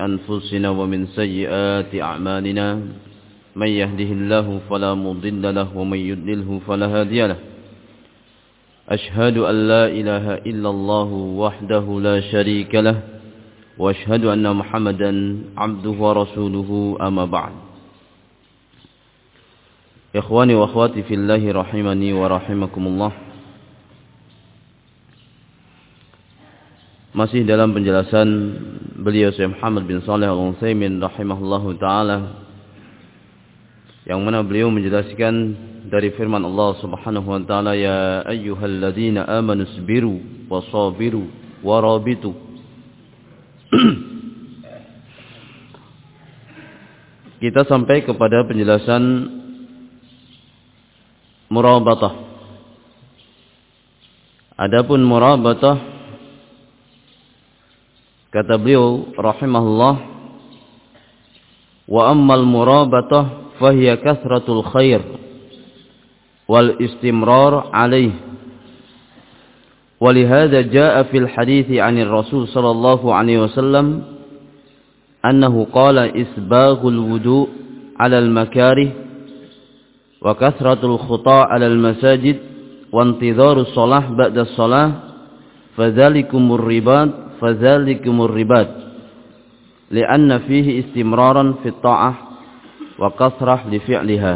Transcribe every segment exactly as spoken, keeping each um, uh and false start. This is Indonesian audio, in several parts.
أنفسنا ومن سيئات أعمالنا من يهده الله فلا مضل له ومن يضلله فلا هادي له أشهد أن لا إله إلا الله وحده لا شريك له وأشهد أن محمدا عبده ورسوله أما بعد إخواني وأخواتي في الله رحمني ورحمكم الله. Masih dalam penjelasan beliau Syekh Muhammad bin Shalih Al-Utsaimin rahimahullahu taala, yang mana beliau menjelaskan dari firman Allah Subhanahu wa taala, ya ayyuhalladzina amanu sabiru wasabiru warabitu. Kita sampai kepada penjelasan murabatah. Adapun murabatah, kata beliau rahimahullah, wa ammal murabatah fahiya kathratul khair wal istimrar alaih. Walihada jaa fil hadithi anir Rasul sallallahu alaihi wasallam annahu qala isbaghul wudu' ala al makarih wa kathratul khuta' ala al masajid wa intidharus shalah ba'da shalah fadzalikumur ribat fadzalikumur ribat li'anna fihi istimraran fit ta'ah wa kasrah li fi'liha.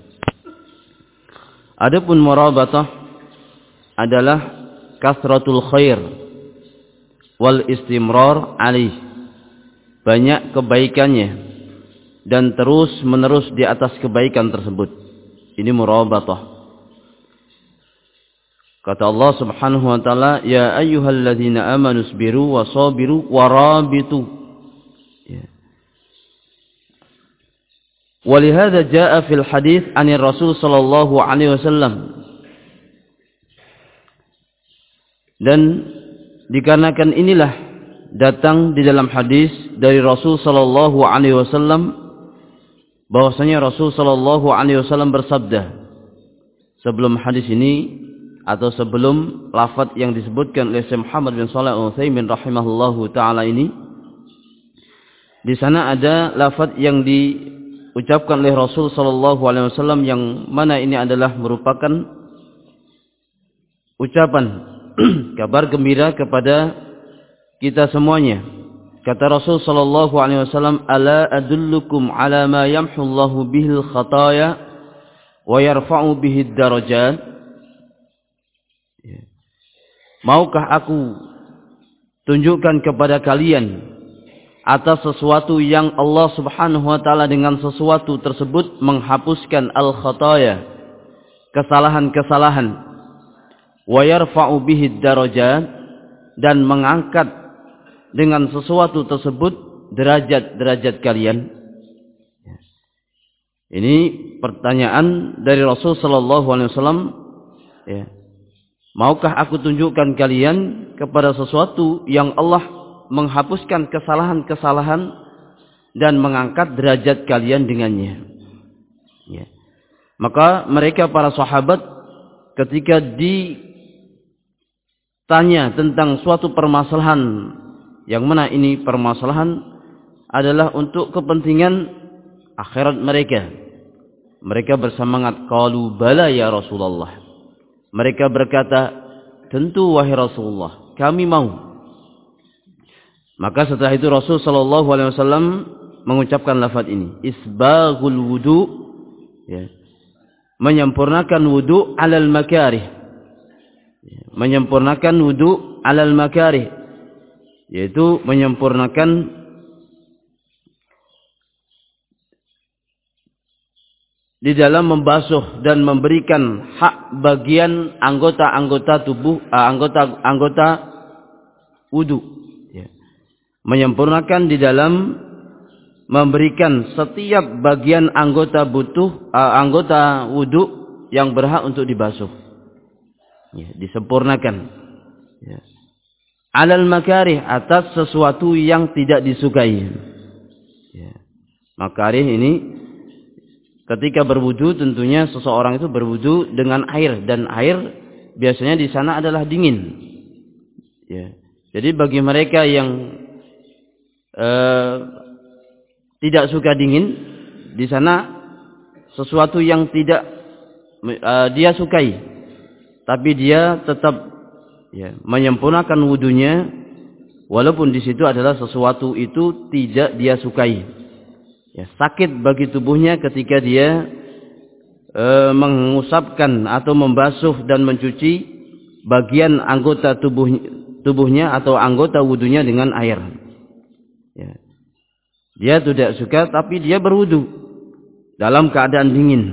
Adapun murabatah adalah kasratul khair wal istimrar alaih, banyak kebaikannya dan terus menerus di atas kebaikan tersebut. Ini murabatah. Kata Allah Subhanahu wa taala, ya ayyuhalladzina amanu sabiru wasabiru warabitu. Ya. Walihada jaa fil hadits anir Rasul sallallahu alaihi wasallam. Dan dikarenakan inilah datang di dalam hadis dari Rasul sallallahu alaihi wasallam bahwasanya Rasul sallallahu alaihi wasallam bersabda. Sebelum hadis ini atau sebelum lafaz yang disebutkan oleh Syekh Muhammad bin Shalih Al-Utsaimin rahimahullahu taala ini, di sana ada lafaz yang diucapkan oleh Rasul sallallahu alaihi wasallam yang mana ini adalah merupakan ucapan kabar gembira kepada kita semuanya. Kata Rasul sallallahu alaihi wasallam, ala adullukum ala ma yamhu Allahu bihil khataya wa yarfa'u bihid darajat. Maukah aku tunjukkan kepada kalian atas sesuatu yang Allah Subhanahu wa taala dengan sesuatu tersebut menghapuskan al-khataya, kesalahan-kesalahan, wa yarfa'u bihi darajat, dan mengangkat dengan sesuatu tersebut derajat-derajat kalian. Ini pertanyaan dari Rasul sallallahu alaihi wasallam, ya. Maukah aku tunjukkan kalian kepada sesuatu yang Allah menghapuskan kesalahan-kesalahan dan mengangkat derajat kalian dengannya? Ya. Maka mereka para sahabat ketika ditanya tentang suatu permasalahan yang mana ini permasalahan adalah untuk kepentingan akhirat mereka, mereka bersemangat, qalu bala ya Rasulullah. Mereka berkata, tentu wahai Rasulullah, kami mau. Maka setelah itu Rasul sallallahu alaihi wasallam mengucapkan lafaz ini, isbaghul wudu, ya, menyempurnakan wudu alal makarih, ya, menyempurnakan wudu alal makarih, yaitu menyempurnakan di dalam membasuh dan memberikan hak bagian anggota-anggota tubuh, anggota-anggota wudu, ya. Menyempurnakan di dalam memberikan setiap bagian anggota butuh, anggota wudu yang berhak untuk dibasuh, ya, disempurnakan, ya. Alal makarih, atas sesuatu yang tidak disukai, ya. Makarih ini ketika berwudu, tentunya seseorang itu berwudu dengan air, dan air biasanya di sana adalah dingin. Ya. Jadi bagi mereka yang eh, tidak suka dingin, di sana sesuatu yang tidak eh, dia sukai, tapi dia tetap ya, menyempurnakan wudunya, walaupun di situ adalah sesuatu itu tidak dia sukai. Ya, sakit bagi tubuhnya ketika dia e, mengusapkan atau membasuh dan mencuci bagian anggota tubuh, tubuhnya atau anggota wudunya dengan air. Ya. Dia tidak suka, tapi dia berwudu dalam keadaan dingin.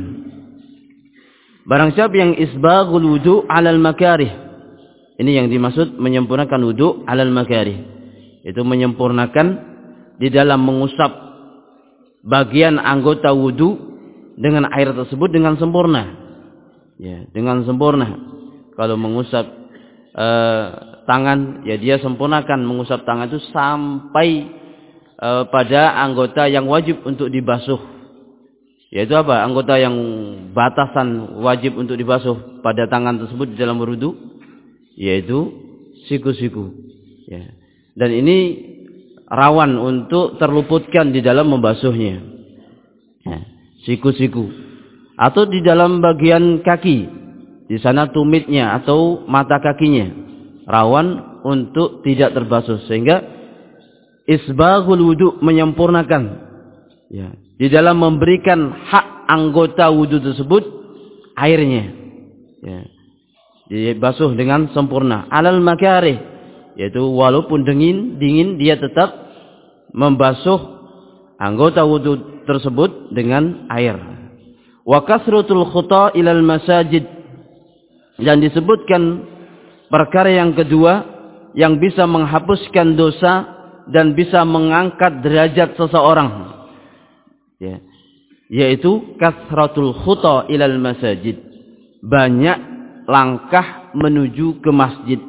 Barang siapa yang isbaghul wudu alal makarih, ini yang dimaksud menyempurnakan wudu alal makarih, itu menyempurnakan di dalam mengusap bagian anggota wudu dengan air tersebut dengan sempurna. Ya, dengan sempurna. Kalau mengusap eh, tangan, ya dia sempurnakan mengusap tangan itu sampai eh, pada anggota yang wajib untuk dibasuh. Yaitu apa? Anggota yang batasan wajib untuk dibasuh pada tangan tersebut di dalam berwudu, yaitu siku-siku. Ya. Dan ini rawan untuk terluputkan di dalam membasuhnya. Ya. Siku-siku. Atau di dalam bagian kaki, di sana tumitnya atau mata kakinya, rawan untuk tidak terbasuh. Sehingga isbaghul wudu, menyempurnakan. Ya. Di dalam memberikan hak anggota wudu tersebut airnya, ya, dibasuh dengan sempurna alal makarih, yaitu walaupun dingin dingin dia tetap membasuh anggota wudu tersebut dengan air. Wa kasratul khuta ilal masajid, dan disebutkan perkara yang kedua yang bisa menghapuskan dosa dan bisa mengangkat derajat seseorang, ya, yaitu kasratul khuta ilal masajid, banyak langkah menuju ke masjid.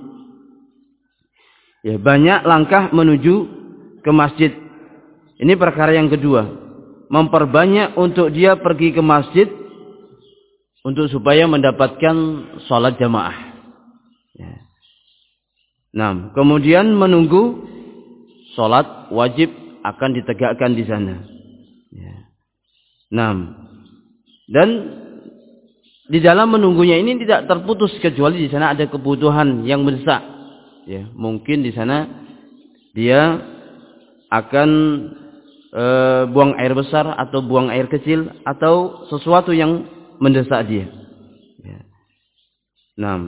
Ya, banyak langkah menuju ke masjid. Ini perkara yang kedua, memperbanyak untuk dia pergi ke masjid untuk supaya mendapatkan sholat jamaah. Ya. Nah, kemudian menunggu sholat wajib akan ditegakkan di sana. Ya. Nah, dan di dalam menunggunya ini tidak terputus kecuali di sana ada kebutuhan yang mendesak. Ya, mungkin di sana dia akan e, buang air besar atau buang air kecil atau sesuatu yang mendesak dia. Ya. Nah,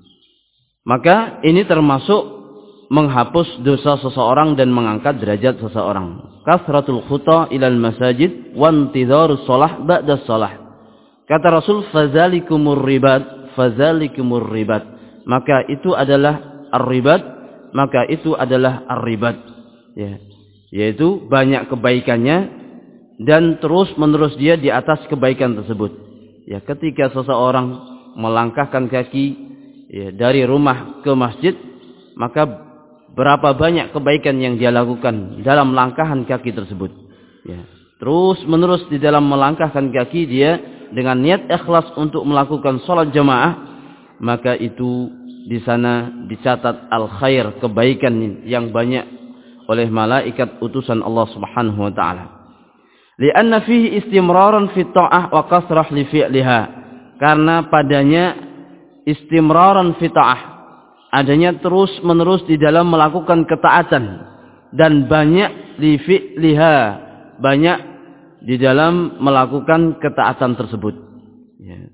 maka ini termasuk menghapus dosa seseorang dan mengangkat derajat seseorang. Kasratul khuta ilal masajid wa intidharus shalah ba'da shalah. Kata Rasul, fazalikumur ribat, fazalikumur ribat. Maka itu adalah ar-ribat, maka itu adalah ar-ribat. Ya. Yaitu banyak kebaikannya dan terus-menerus dia di atas kebaikan tersebut. Ya, ketika seseorang melangkahkan kaki, ya, dari rumah ke masjid, maka berapa banyak kebaikan yang dia lakukan dalam langkahan kaki tersebut. Ya. Terus menerus di dalam melangkahkan kaki dia dengan niat ikhlas untuk melakukan sholat jamaah, maka itu di sana dicatat al khair, kebaikan yang banyak oleh malaikat utusan Allah Subhanahu wa taala. Lianna fihi istimraran fi ta'ah wa kasrah li fi'liha. Karena padanya istimraran fi ta'ah, adanya terus menerus di dalam melakukan ketaatan, dan banyak li fi'liha, banyak di dalam melakukan ketaatan tersebut. Ya.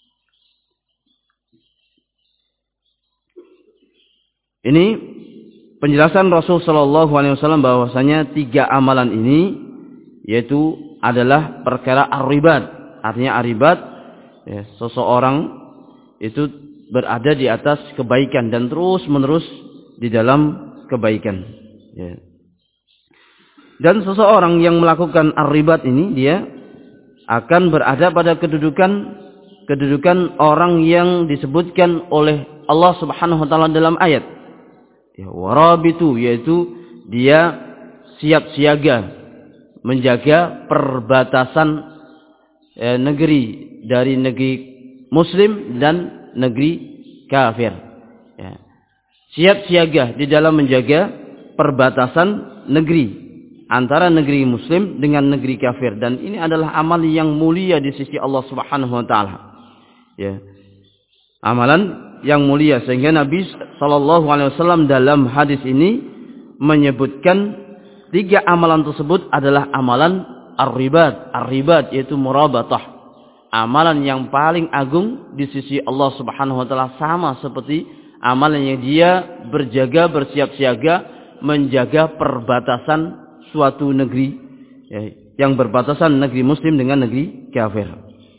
Ini penjelasan Rasul Shallallahu Alaihi Wasallam bahwasanya tiga amalan ini yaitu adalah perkara ar-ribat. Artinya ar-ribat, ya, seseorang itu berada di atas kebaikan dan terus menerus di dalam kebaikan. Ya. Dan seseorang yang melakukan ar-ribat ini, dia akan berada pada kedudukan kedudukan orang yang disebutkan oleh Allah Subhanahu wa taala dalam ayat. Ya, warabitu, yaitu dia siap siaga menjaga perbatasan eh, negeri dari negeri muslim dan negeri kafir. Ya. Siap siaga di dalam menjaga perbatasan negeri antara negeri muslim dengan negeri kafir, dan ini adalah amal yang mulia di sisi Allah Subhanahu wa taala. Ya. Amalan yang mulia, sehingga Nabi sallallahu alaihi wasallam dalam hadis ini menyebutkan tiga amalan tersebut adalah amalan ar-ribat, ar-ribat yaitu murabatah. Amalan yang paling agung di sisi Allah Subhanahu wa taala, sama seperti amalan yang dia berjaga, bersiap-siaga menjaga perbatasan suatu negeri, ya, yang berbatasan negeri muslim dengan negeri kafir.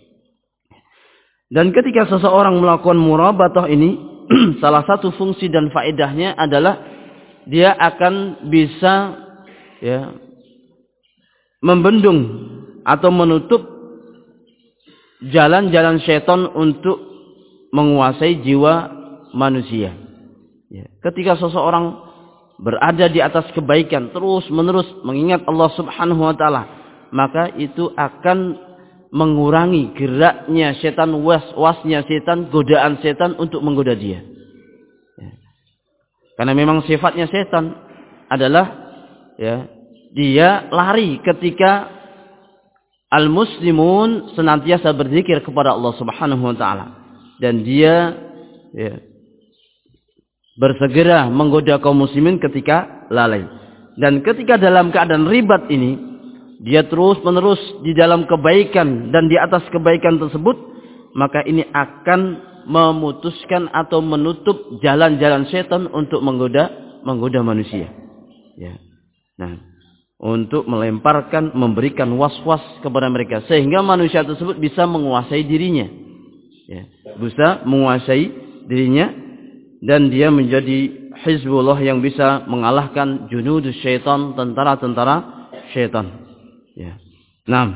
Dan ketika seseorang melakukan murabatah ini, salah satu fungsi dan faedahnya adalah dia akan bisa, ya, membendung atau menutup jalan-jalan syaitan untuk menguasai jiwa manusia. Ya. Ketika seseorang berada di atas kebaikan, terus menerus mengingat Allah Subhanahu wa taala, maka itu akan mengurangi geraknya setan, was-wasnya setan, godaan setan untuk menggoda dia. Ya. Karena memang sifatnya setan adalah, ya, dia lari ketika al-muslimun senantiasa berzikir kepada Allah Subhanahu wa taala, dan dia, ya, bersegera menggoda kaum muslimin ketika lalai. Dan ketika dalam keadaan ribat ini, dia terus menerus di dalam kebaikan dan di atas kebaikan tersebut, maka ini akan memutuskan atau menutup jalan-jalan setan untuk menggoda menggoda manusia. Ya. Nah, untuk melemparkan, memberikan was-was kepada mereka, sehingga manusia tersebut bisa menguasai dirinya, ya, bisa menguasai dirinya, dan dia menjadi hizbullah yang bisa mengalahkan junudus syaitan, tentara-tentara syaitan. Ya. Nah,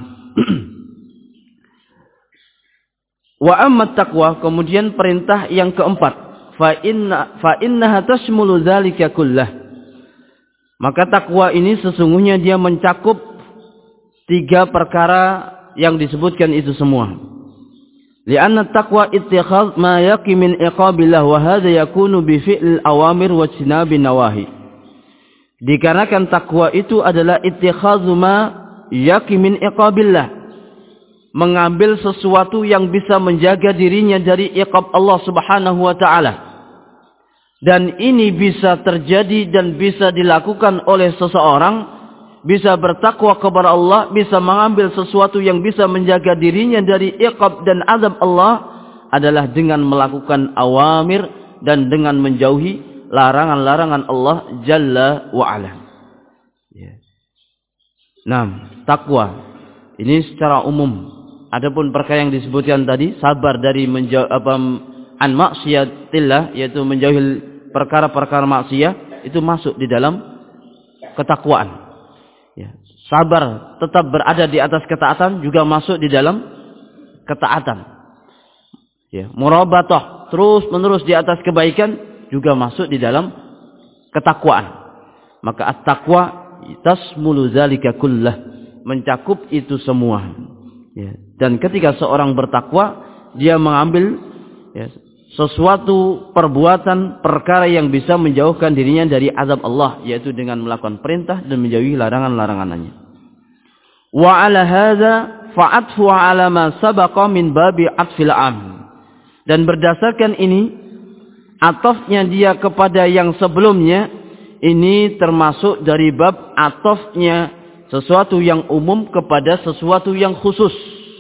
wa amma taqwa, kemudian perintah yang keempat, fa inna fa innaha tashmulu dzalika kullah. Maka takwa ini sesungguhnya dia mencakup tiga perkara yang disebutkan itu semua. Lianna taqwa ittikhadz ma yaqi min iqabillah wa hadha yakunu bi fi'l awamir wa ijtinabin nawahi. Dikarenakan takwa itu adalah ittikhadzu ma yaqi min iqabillah, mengambil sesuatu yang bisa menjaga dirinya dari iqab Allah Subhanahu wa taala. Dan ini bisa terjadi dan bisa dilakukan oleh seseorang, bisa bertakwa kepada Allah, bisa mengambil sesuatu yang bisa menjaga dirinya dari iqab dan azab Allah, adalah dengan melakukan awamir dan dengan menjauhi larangan-larangan Allah Jalla wa'ala. Ya. Nah, takwa ini secara umum. Adapun perkara yang disebutkan tadi, sabar dari menjauh apa an maksiatillah, yaitu menjauhi perkara-perkara maksiat, itu masuk di dalam ketakwaan. Ya. Sabar tetap berada di atas ketaatan juga masuk di dalam ketaatan. Ya. Murabatah terus menerus di atas kebaikan juga masuk di dalam ketakwaan. Maka at-taqwa tasmulu zalika kullah, mencakup itu semua. Ya. Dan ketika seorang bertakwa, dia mengambil, ya, sesuatu perbuatan perkara yang bisa menjauhkan dirinya dari azab Allah, yaitu dengan melakukan perintah dan menjauhi larangan-larangannya. Wa ala hadza fa'atfu ala ma sabaqa min babi atfil am. Dan berdasarkan ini, atofnya dia kepada yang sebelumnya ini termasuk dari bab atofnya sesuatu yang umum kepada sesuatu yang khusus.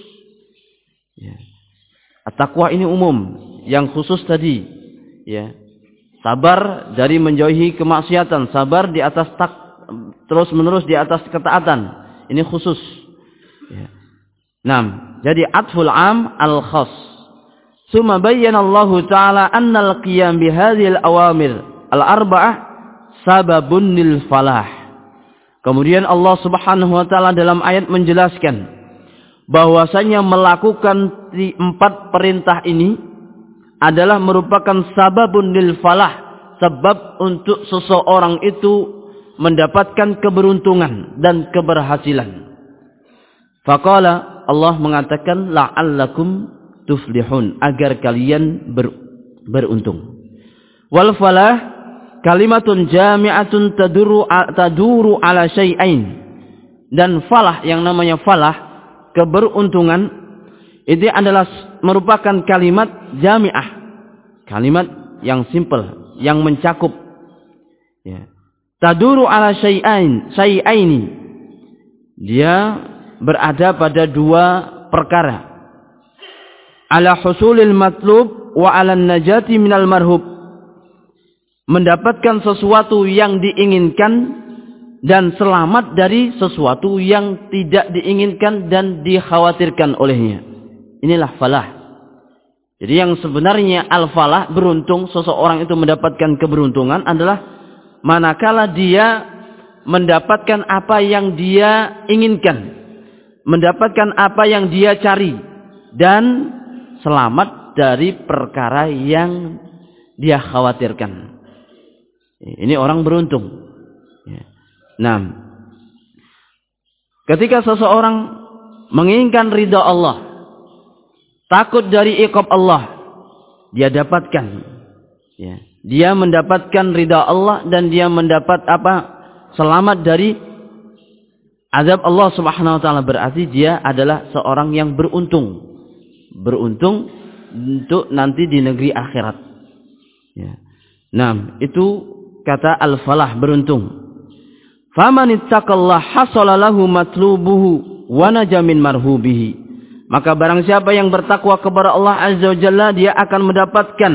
Ya. At-taqwa ini umum, yang khusus tadi, ya, sabar dari menjauhi kemaksiatan, sabar di atas tak terus menerus di atas ketaatan, ini khusus. Ya. Nah, jadi atful am al khas. Summa bayyana Allah Ta'ala anna al-qiyam bihadhil awamir al-arba'ah sababun lil falah. Kemudian Allah Subhanahu wa taala dalam ayat menjelaskan bahwasanya melakukan di empat perintah ini adalah merupakan sababun lil falah, sebab untuk seseorang itu mendapatkan keberuntungan dan keberhasilan. Faqala, Allah mengatakan la'allakum tuflihun, agar kalian ber, beruntung. Wal falah kalimatun jami'atun taduru taduru ala syai'ain. Dan falah, yang namanya falah, keberuntungan, itu adalah merupakan kalimat jami'ah. Kalimat yang simple, yang mencakup. Ya. Taduru ala syai'ain, syai'aini. Dia berada pada dua perkara. Ala husulil matlub wa ala najati minal marhub. Mendapatkan sesuatu yang diinginkan dan selamat dari sesuatu yang tidak diinginkan dan dikhawatirkan olehnya. Inilah falah. Jadi yang sebenarnya al-falah, beruntung, seseorang itu mendapatkan keberuntungan adalah manakala dia mendapatkan apa yang dia inginkan, mendapatkan apa yang dia cari, dan selamat dari perkara yang dia khawatirkan. Ini orang beruntung. Nah, ketika seseorang menginginkan ridha Allah, takut dari iqab Allah, dia dapatkan. Ya. Dia mendapatkan ridha Allah dan dia mendapat apa? Selamat dari azab Allah Subhanahu wa taala. Berarti dia adalah seorang yang beruntung. Beruntung untuk nanti di negeri akhirat. Ya. Nah, itu kata al-falah, beruntung. Faman ittaqallah hasala lahu matlubuhu wa naja min marhubihi. Maka barang siapa yang bertakwa kepada Allah Azza wa Jalla, dia akan mendapatkan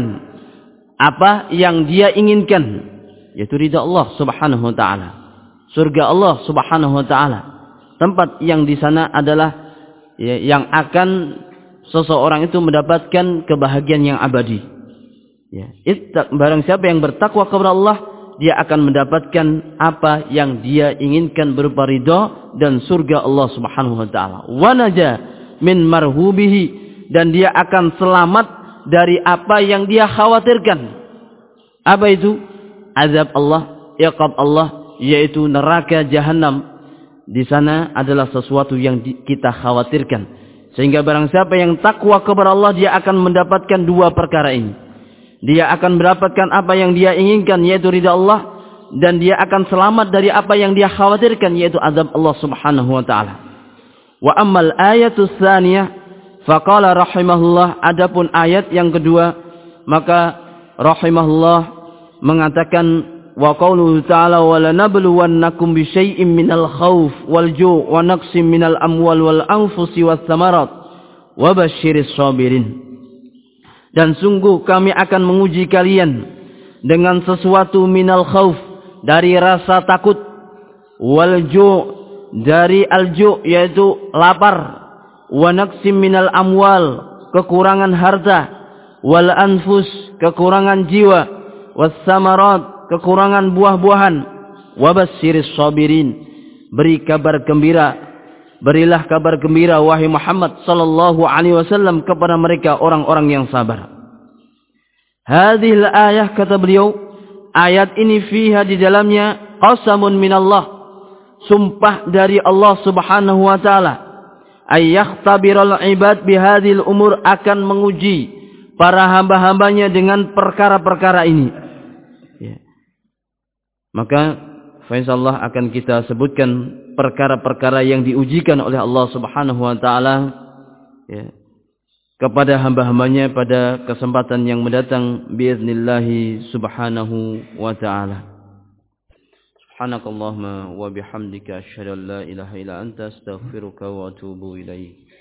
apa yang dia inginkan, yaitu ridha Allah Subhanahu wa taala. Surga Allah Subhanahu wa taala. Tempat yang di sana adalah ya, yang akan seseorang itu mendapatkan kebahagiaan yang abadi. Ya, ittaq, barang siapa yang bertakwa kepada Allah, dia akan mendapatkan apa yang dia inginkan berupa ridha dan surga Allah Subhanahu wa taala. Wa naja min marhubihi, dan dia akan selamat dari apa yang dia khawatirkan. Apa itu? Azab Allah, iqab Allah, yaitu neraka jahanam. Di sana adalah sesuatu yang kita khawatirkan. Sehingga barang siapa yang takwa kepada Allah, dia akan mendapatkan dua perkara ini. Dia akan mendapatkan apa yang dia inginkan, yaitu ridha Allah, dan dia akan selamat dari apa yang dia khawatirkan, yaitu azab Allah Subhanahu wa taala. Wa ammal ayatus tsaniyah faqala rahimahullah, adapun ayat yang kedua, maka rahimahullah mengatakan wa qauluhu ta'ala wa lanabluwannakum bi syai'in minal khauf wal ju' wa naqsim minal amwal wal anfusi was samarat wa basyiris sabirin. Dan sungguh kami akan menguji kalian dengan sesuatu minal khauf, dari rasa takut, wal ju', dari al-ju', yaitu lapar, wa naqsim minal amwal, kekurangan harta, wal anfus, kekurangan jiwa, was samarat, kekurangan buah-buahan, wa basyiris sabirin, beri kabar gembira, berilah kabar gembira wahai Muhammad sallallahu alaihi wasallam kepada mereka orang-orang yang sabar. Hadhil ayah, kata beliau, ayat ini fiha, di dalamnya, qasamun minallah, sumpah dari Allah Subhanahu wa taala, ay yakhtabiral ibad bihadhil umur, akan menguji para hamba-hambanya dengan perkara-perkara ini. Ya. Maka insyaallah akan kita sebutkan perkara-perkara yang diujikan oleh Allah Subhanahu wa taala ya, kepada hamba-hambanya pada kesempatan yang mendatang biiznillah Subhanahu wa taala. Subhanakallahumma wa bihamdika asyhadu an la ilaha illa anta astaghfiruka wa atubu ilaik.